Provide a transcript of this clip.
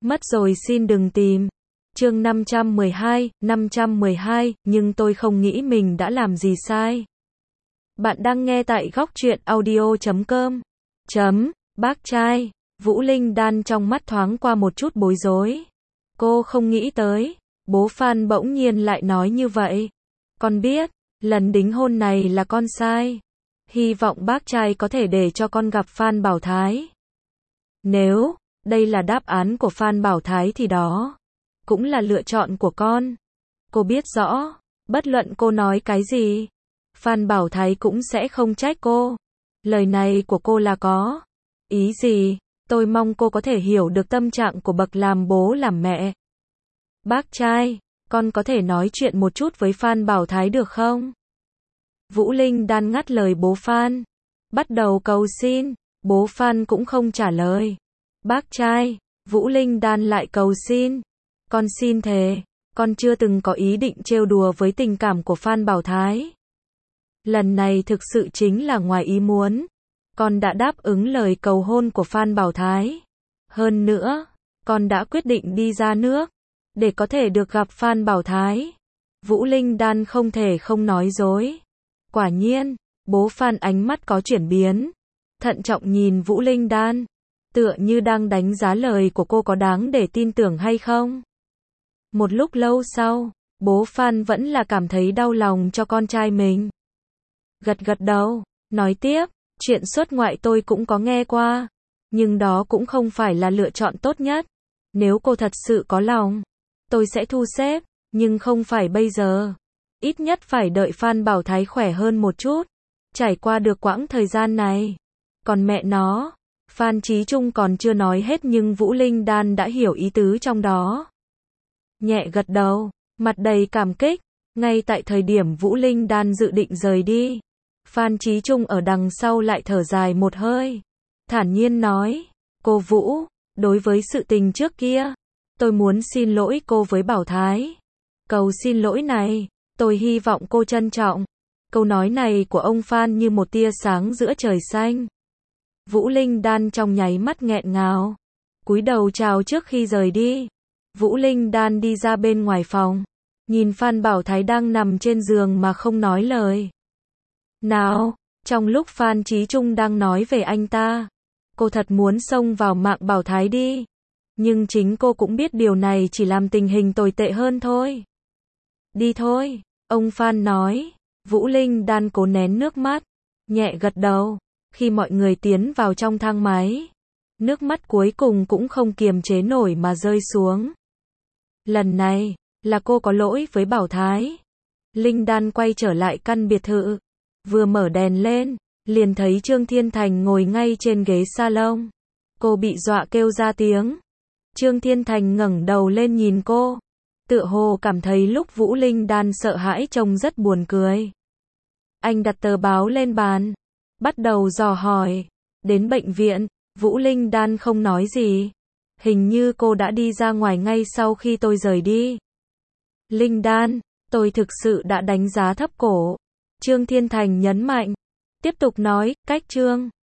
Mất rồi xin đừng tìm. Chương 512, nhưng tôi không nghĩ mình đã làm gì sai. Bạn đang nghe tại góc truyện audio.com. Bác trai, Vũ Linh Đan trong mắt thoáng qua một chút bối rối. Cô không nghĩ tới, bố Phan bỗng nhiên lại nói như vậy. Con biết, lần đính hôn này là con sai. Hy vọng bác trai có thể để cho con gặp Phan Bảo Thái. Nếu đây là đáp án của Phan Bảo Thái thì đó cũng là lựa chọn của con. Cô biết rõ, bất luận cô nói cái gì, Phan Bảo Thái cũng sẽ không trách cô. Lời này của cô là có ý gì? Tôi mong cô có thể hiểu được tâm trạng của bậc làm bố làm mẹ. Bác trai, con có thể nói chuyện một chút với Phan Bảo Thái được không? Vũ Linh Đan ngắt lời bố Phan, bắt đầu cầu xin. Bố Phan cũng không trả lời. Bác trai, Vũ Linh Đan lại cầu xin. Con xin thề, con chưa từng có ý định trêu đùa với tình cảm của Phan Bảo Thái. Lần này thực sự chính là ngoài ý muốn. Con đã đáp ứng lời cầu hôn của Phan Bảo Thái. Hơn nữa, con đã quyết định đi ra nước để có thể được gặp Phan Bảo Thái. Vũ Linh Đan không thể không nói dối. Quả nhiên, bố Phan ánh mắt có chuyển biến. Thận trọng nhìn Vũ Linh Đan, tựa như đang đánh giá lời của cô có đáng để tin tưởng hay không. Một lúc lâu sau, bố Phan vẫn là cảm thấy đau lòng cho con trai mình. Gật gật đầu, nói tiếp, chuyện xuất ngoại tôi cũng có nghe qua, nhưng đó cũng không phải là lựa chọn tốt nhất. Nếu cô thật sự có lòng, tôi sẽ thu xếp, nhưng không phải bây giờ. Ít nhất phải đợi Phan Bảo Thái khỏe hơn một chút, trải qua được quãng thời gian này. Còn mẹ nó, Phan Chí Trung còn chưa nói hết nhưng Vũ Linh Đan đã hiểu ý tứ trong đó. Nhẹ gật đầu, mặt đầy cảm kích. Ngay tại thời điểm Vũ Linh Đan dự định rời đi, Phan Chí Trung ở đằng sau lại thở dài một hơi. Thản nhiên nói, cô Vũ, đối với sự tình trước kia, tôi muốn xin lỗi cô với Bảo Thái. Câu xin lỗi này, tôi hy vọng cô trân trọng. Câu nói này của ông Phan như một tia sáng giữa trời xanh. Vũ Linh Đan trong nháy mắt nghẹn ngào, cúi đầu chào trước khi rời đi. Vũ Linh Đan đi ra bên ngoài phòng, nhìn Phan Bảo Thái đang nằm trên giường mà không nói lời nào. Trong lúc Phan Chí Trung đang nói về anh ta, cô thật muốn xông vào mạng Bảo Thái đi. Nhưng chính cô cũng biết điều này chỉ làm tình hình tồi tệ hơn thôi. Đi thôi, ông Phan nói. Vũ Linh Đan cố nén nước mắt, nhẹ gật đầu. Khi mọi người tiến vào trong thang máy, nước mắt cuối cùng cũng không kiềm chế nổi mà rơi xuống. Lần này, là cô có lỗi với Bảo Thái. Linh Đan quay trở lại căn biệt thự, vừa mở đèn lên, liền thấy Trương Thiên Thành ngồi ngay trên ghế salon. Cô bị dọa kêu ra tiếng. Trương Thiên Thành ngẩng đầu lên nhìn cô, tựa hồ cảm thấy lúc Vũ Linh Đan sợ hãi trông rất buồn cười. Anh đặt tờ báo lên bàn, bắt đầu dò hỏi. Đến bệnh viện, Vũ Linh Đan không nói gì. Hình như cô đã đi ra ngoài ngay sau khi tôi rời đi. Linh Đan, tôi thực sự đã đánh giá thấp cổ. Trương Thiên Thành nhấn mạnh. Tiếp tục nói, cách Trương